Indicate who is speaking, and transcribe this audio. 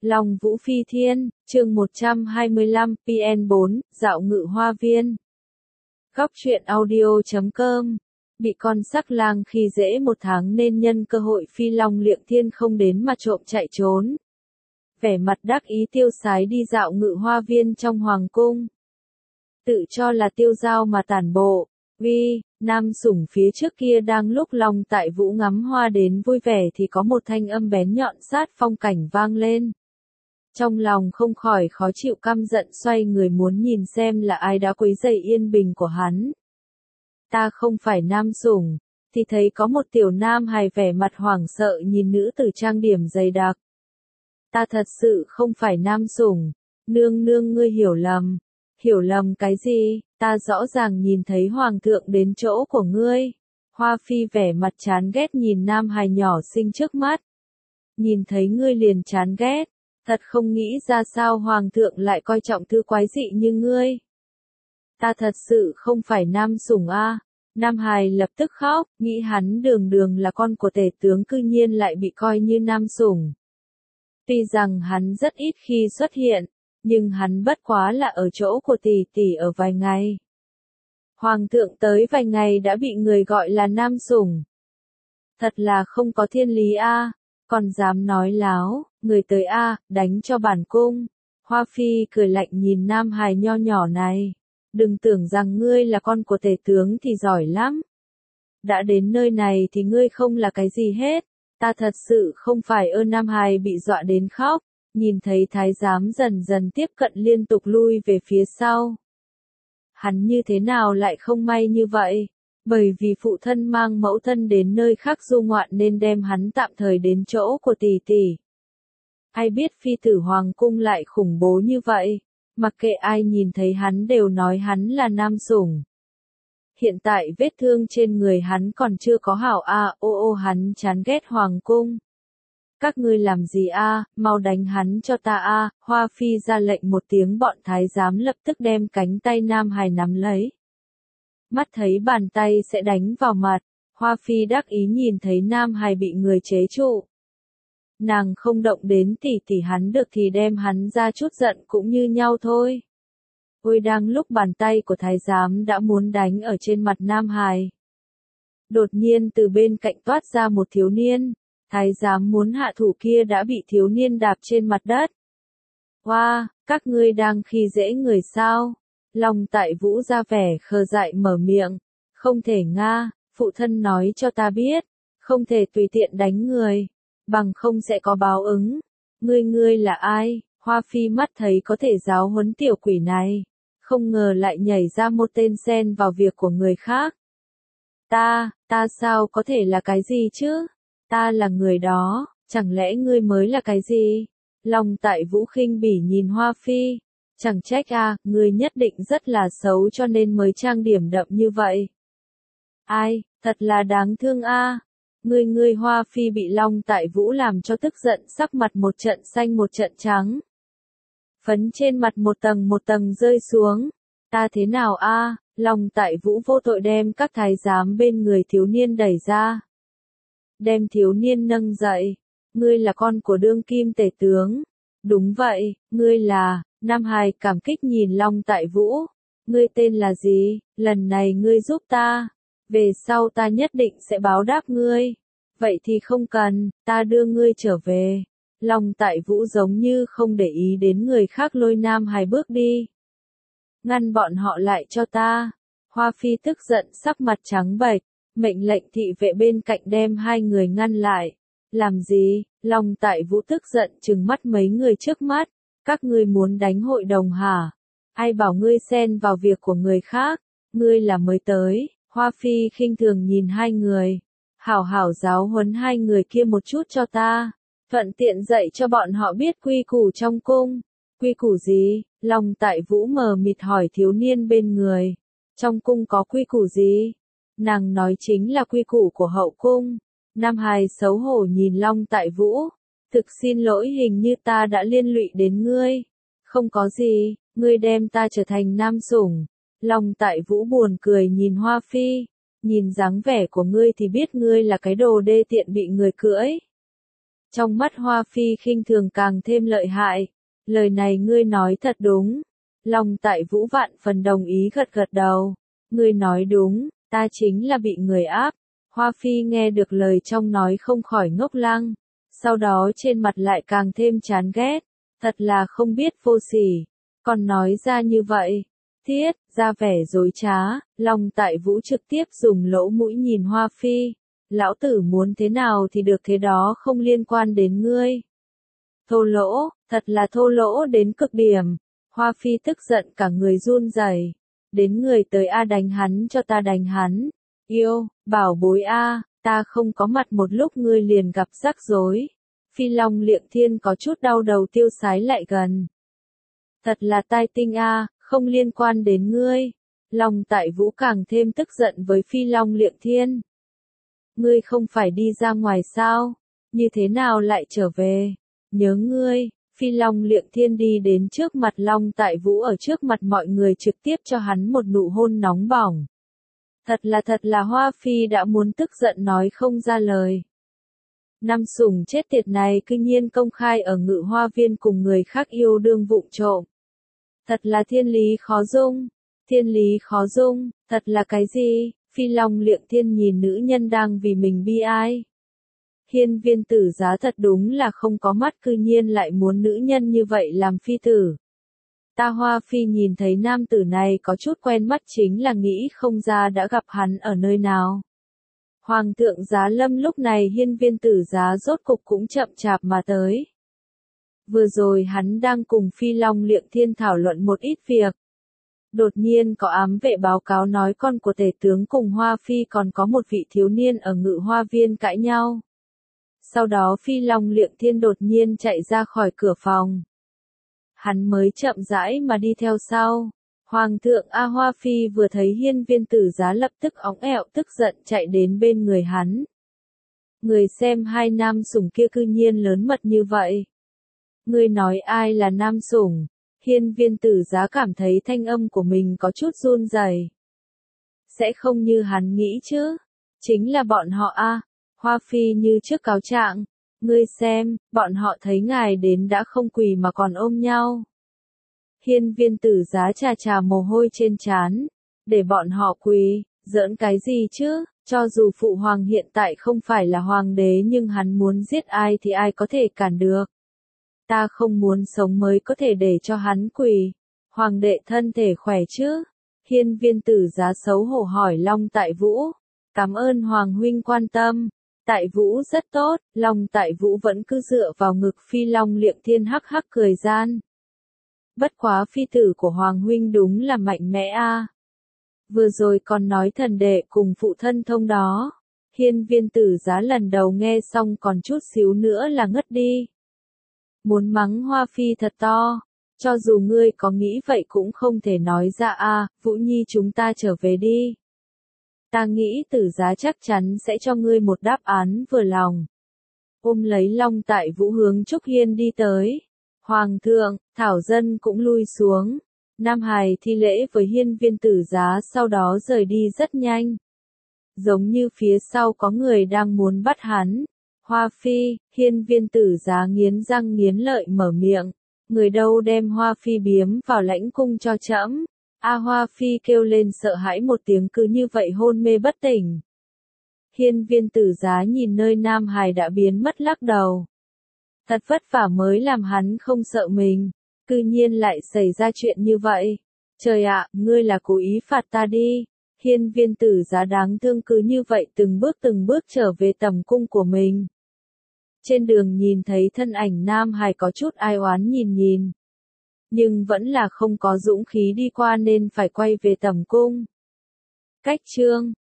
Speaker 1: Long Vũ Phi Thiên, chương 125, PN4, Dạo Ngự Hoa Viên. Góc truyện audio.com. Bị con sắc lang khi dễ 1 tháng nên nhân cơ hội Phi Long Liệng Thiên không đến mà trộm chạy trốn. Vẻ mặt đắc ý tiêu sái đi dạo Ngự Hoa Viên trong hoàng cung. Tự cho là tiêu dao mà tản bộ. Nam Sủng phía trước kia đang lúc Long Tại Vũ ngắm hoa đến vui vẻ thì có một thanh âm bén nhọn sát phong cảnh vang lên. Trong lòng không khỏi khó chịu căm giận xoay người muốn nhìn xem là ai đã quấy rầy yên bình của hắn. Ta không phải Nam Sủng, thì thấy có một tiểu nam hài vẻ mặt hoảng sợ nhìn nữ tử trang điểm dày đặc. Ta thật sự không phải Nam Sủng, nương nương ngươi hiểu lầm. Hiểu lầm cái gì, ta rõ ràng nhìn thấy hoàng thượng đến chỗ của ngươi. Hoa Phi vẻ mặt chán ghét nhìn nam hài nhỏ xinh trước mắt. Nhìn thấy ngươi liền chán ghét, thật không nghĩ ra sao hoàng thượng lại coi trọng thứ quái dị như ngươi. Ta thật sự không phải Nam Sủng a. Nam hài lập tức khóc, nghĩ hắn đường đường là con của tể tướng cư nhiên lại bị coi như Nam Sủng. Tuy rằng hắn rất ít khi xuất hiện, nhưng hắn bất quá là ở chỗ của tỷ tỷ ở vài ngày. Hoàng thượng tới vài ngày đã bị người gọi là Nam Sủng. Thật là không có thiên lý a, còn dám nói láo, người tới a, đánh cho bản cung. Hoa Phi cười lạnh nhìn nam hài nho nhỏ này. Đừng tưởng rằng ngươi là con của tể tướng thì giỏi lắm. Đã đến nơi này thì ngươi không là cái gì hết. Ta thật sự không phải nam hài bị dọa đến khóc. Nhìn thấy thái giám dần dần tiếp cận liên tục lui về phía sau. Hắn như thế nào lại không may như vậy? Bởi vì phụ thân mang mẫu thân đến nơi khác du ngoạn nên đem hắn tạm thời đến chỗ của tỷ tỷ. Ai biết phi tử hoàng cung lại khủng bố như vậy, mặc kệ ai nhìn thấy hắn đều nói hắn là Nam Sủng. Hiện tại vết thương trên người hắn còn chưa có hảo hắn chán ghét hoàng cung. Các ngươi làm gì mau đánh hắn cho ta Hoa Phi ra lệnh một tiếng bọn thái giám lập tức đem cánh tay nam hài nắm lấy. Mắt thấy bàn tay sẽ đánh vào mặt, Hoa Phi đắc ý nhìn thấy nam hài bị người chế trụ. Nàng không động đến tỷ hắn được thì đem hắn ra chút giận cũng như nhau thôi. Ôi đang lúc bàn tay của thái giám đã muốn đánh ở trên mặt nam hài. Đột nhiên từ bên cạnh toát ra một thiếu niên. Thái giám muốn hạ thủ kia đã bị thiếu niên đạp trên mặt đất. Các ngươi đang khi dễ người sao? Long Tại Vũ ra vẻ khờ dại mở miệng. Không thể nga, phụ thân nói cho ta biết. Không thể tùy tiện đánh người. Bằng không sẽ có báo ứng. Ngươi là ai? Hoa Phi mắt thấy có thể giáo huấn tiểu quỷ này. Không ngờ lại nhảy ra một tên xen vào việc của người khác. Ta sao có thể là cái gì chứ? Ta là người đó, chẳng lẽ ngươi mới là cái gì? Long Tại Vũ khinh bỉ nhìn Hoa Phi. Chẳng trách ngươi nhất định rất là xấu cho nên mới trang điểm đậm như vậy. Ai, thật là đáng thương Ngươi Hoa Phi bị Long Tại Vũ làm cho tức giận sắc mặt một trận xanh một trận trắng. Phấn trên mặt một tầng rơi xuống. Ta thế nào Long Tại Vũ vô tội đem các thái giám bên người thiếu niên đẩy ra. Đem thiếu niên nâng dậy. Ngươi là con của đương kim tể tướng. Đúng vậy, ngươi là. Nam hài cảm kích nhìn Long Tại Vũ. Ngươi tên là gì? Lần này ngươi giúp ta. Về sau ta nhất định sẽ báo đáp ngươi. Vậy thì không cần, ta đưa ngươi trở về. Long Tại Vũ giống như không để ý đến người khác lôi nam hài bước đi. Ngăn bọn họ lại cho ta. Hoa Phi tức giận sắc mặt trắng bệch. Mệnh lệnh thị vệ bên cạnh đem hai người ngăn lại. Làm gì? Long Tại Vũ tức giận trừng mắt mấy người trước mắt. Các ngươi muốn đánh hội đồng hả? Ai bảo ngươi xen vào việc của người khác? Ngươi là mới tới. Hoa Phi khinh thường nhìn hai người. Hảo giáo huấn hai người kia một chút cho ta. Thuận tiện dạy cho bọn họ biết quy củ trong cung. Quy củ gì? Long Tại Vũ mờ mịt hỏi thiếu niên bên người. Trong cung có quy củ gì? Nàng nói chính là quy củ của hậu cung. Nam hài xấu hổ nhìn Long Tại Vũ. Thực xin lỗi hình như ta đã liên lụy đến ngươi. Không có gì, ngươi đem ta trở thành Nam Sủng. Long Tại Vũ buồn cười nhìn Hoa Phi. Nhìn dáng vẻ của ngươi thì biết ngươi là cái đồ đê tiện bị người cưỡi. Trong mắt Hoa Phi khinh thường càng thêm lợi hại. Lời này ngươi nói thật đúng. Long Tại Vũ vạn phần đồng ý gật gật đầu. Ngươi nói đúng, ta chính là bị người áp. Hoa Phi nghe được lời trong nói không khỏi ngốc lăng. Sau đó trên mặt lại càng thêm chán ghét. Thật là không biết vô sỉ. Còn nói ra như vậy. Thiết, ra vẻ dối trá. Long Tại Vũ trực tiếp dùng lỗ mũi nhìn Hoa Phi. Lão tử muốn thế nào thì được thế đó, không liên quan đến ngươi. Thô lỗ, thật là thô lỗ đến cực điểm. Hoa Phi tức giận cả người run rẩy. Đến người tới a, đánh hắn cho ta đánh hắn. Yêu, bảo bối a, ta không có mặt một lúc ngươi liền gặp rắc rối. Phi Long Liệng Thiên có chút đau đầu tiêu sái lại gần. Thật là tai tinh a, không liên quan đến ngươi. Long Tại Vũ càng thêm tức giận với Phi Long Liệng Thiên. Ngươi không phải đi ra ngoài sao? Như thế nào lại trở về? Nhớ ngươi. Phi Long Liệng Thiên đi đến trước mặt Long Tại Vũ, ở trước mặt mọi người trực tiếp cho hắn một nụ hôn nóng bỏng. Thật là Hoa Phi đã muốn tức giận nói không ra lời. Năm sủng chết tiệt này cư nhiên công khai ở Ngự Hoa Viên cùng người khác yêu đương vụng trộm. Thật là thiên lý khó dung. Thiên lý khó dung, thật là cái gì? Phi Long Liệng Thiên nhìn nữ nhân đang vì mình bi ai. Hiên Viên Tử Giá thật đúng là không có mắt, cư nhiên lại muốn nữ nhân như vậy làm phi tử. Ta Hoa Phi nhìn thấy nam tử này có chút quen mắt, chính là nghĩ không ra đã gặp hắn ở nơi nào. Hoàng thượng Giá Lâm lúc này Hiên Viên Tử Giá rốt cục cũng chậm chạp mà tới. Vừa rồi hắn đang cùng Phi Long Liệng Thiên thảo luận một ít việc. Đột nhiên có ám vệ báo cáo nói con của tể tướng cùng Hoa Phi còn có một vị thiếu niên ở Ngự Hoa Viên cãi nhau. Sau đó Phi Long Liệng Thiên đột nhiên chạy ra khỏi cửa phòng. Hắn mới chậm rãi mà đi theo sau. Hoàng thượng A, Hoa Phi vừa thấy Hiên Viên Tử Giá lập tức óng ẹo tức giận chạy đến bên người hắn. Người xem hai nam sủng kia cư nhiên lớn mật như vậy. Ngươi nói ai là nam sủng? Hiên Viên Tử Giá cảm thấy thanh âm của mình có chút run rẩy. Sẽ không như hắn nghĩ chứ? Chính là bọn họ a. Hoa Phi như trước cáo trạng. Ngươi xem, bọn họ thấy ngài đến đã không quỳ mà còn ôm nhau. Hiên Viên Tử Giá chà chà mồ hôi trên trán. Để bọn họ quỳ, giỡn cái gì chứ? Cho dù phụ hoàng hiện tại không phải là hoàng đế nhưng hắn muốn giết ai thì ai có thể cản được. Ta không muốn sống mới có thể để cho hắn quỳ. Hoàng đệ thân thể khỏe chứ? Hiên Viên Tử Giá xấu hổ hỏi Long Tại Vũ. Cảm ơn Hoàng huynh quan tâm. Tại Vũ rất tốt. Long Tại Vũ vẫn cứ dựa vào ngực Phi Long Liệng Thiên hắc hắc cười gian. Bất quá phi tử của Hoàng huynh đúng là mạnh mẽ a. Vừa rồi còn nói thần đệ cùng phụ thân thông đó. Hiên Viên Tử Giá lần đầu nghe xong còn chút xíu nữa là ngất đi. Muốn mắng Hoa Phi thật to. Cho dù ngươi có nghĩ vậy cũng không thể nói ra a. Vũ Nhi chúng ta trở về đi. Ta nghĩ Tử Giá chắc chắn sẽ cho ngươi một đáp án vừa lòng. Ôm lấy Long Tại Vũ hướng Trúc Hiên đi tới. Hoàng thượng, Thảo Dân cũng lui xuống. Nam Hài thi lễ với Hiên Viên Tử Giá sau đó rời đi rất nhanh. Giống như phía sau có người đang muốn bắt hắn. Hoa Phi, Hiên Viên Tử Giá nghiến răng nghiến lợi mở miệng. Người đâu đem Hoa Phi biếm vào lãnh cung cho trẫm. A, Hoa Phi kêu lên sợ hãi một tiếng, cứ như vậy hôn mê bất tỉnh. Hiên Viên Tử Giá nhìn nơi Nam Hài đã biến mất lắc đầu. Thật vất vả mới làm hắn không sợ mình. Cư nhiên lại xảy ra chuyện như vậy. Trời ạ, ngươi là cố ý phạt ta đi. Hiên Viên Tử Giá đáng thương cứ như vậy từng bước trở về tầm cung của mình. Trên đường nhìn thấy thân ảnh Nam Hài có chút ai oán nhìn. Nhưng vẫn là không có dũng khí đi qua nên phải quay về tầm cung. Cách chương